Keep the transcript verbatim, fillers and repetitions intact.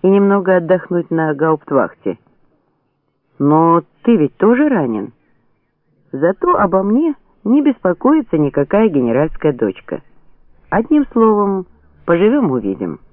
и немного отдохнуть на гауптвахте. Но ты ведь тоже ранен. Зато обо мне не беспокоится никакая генеральская дочка. Одним словом, поживем-увидим.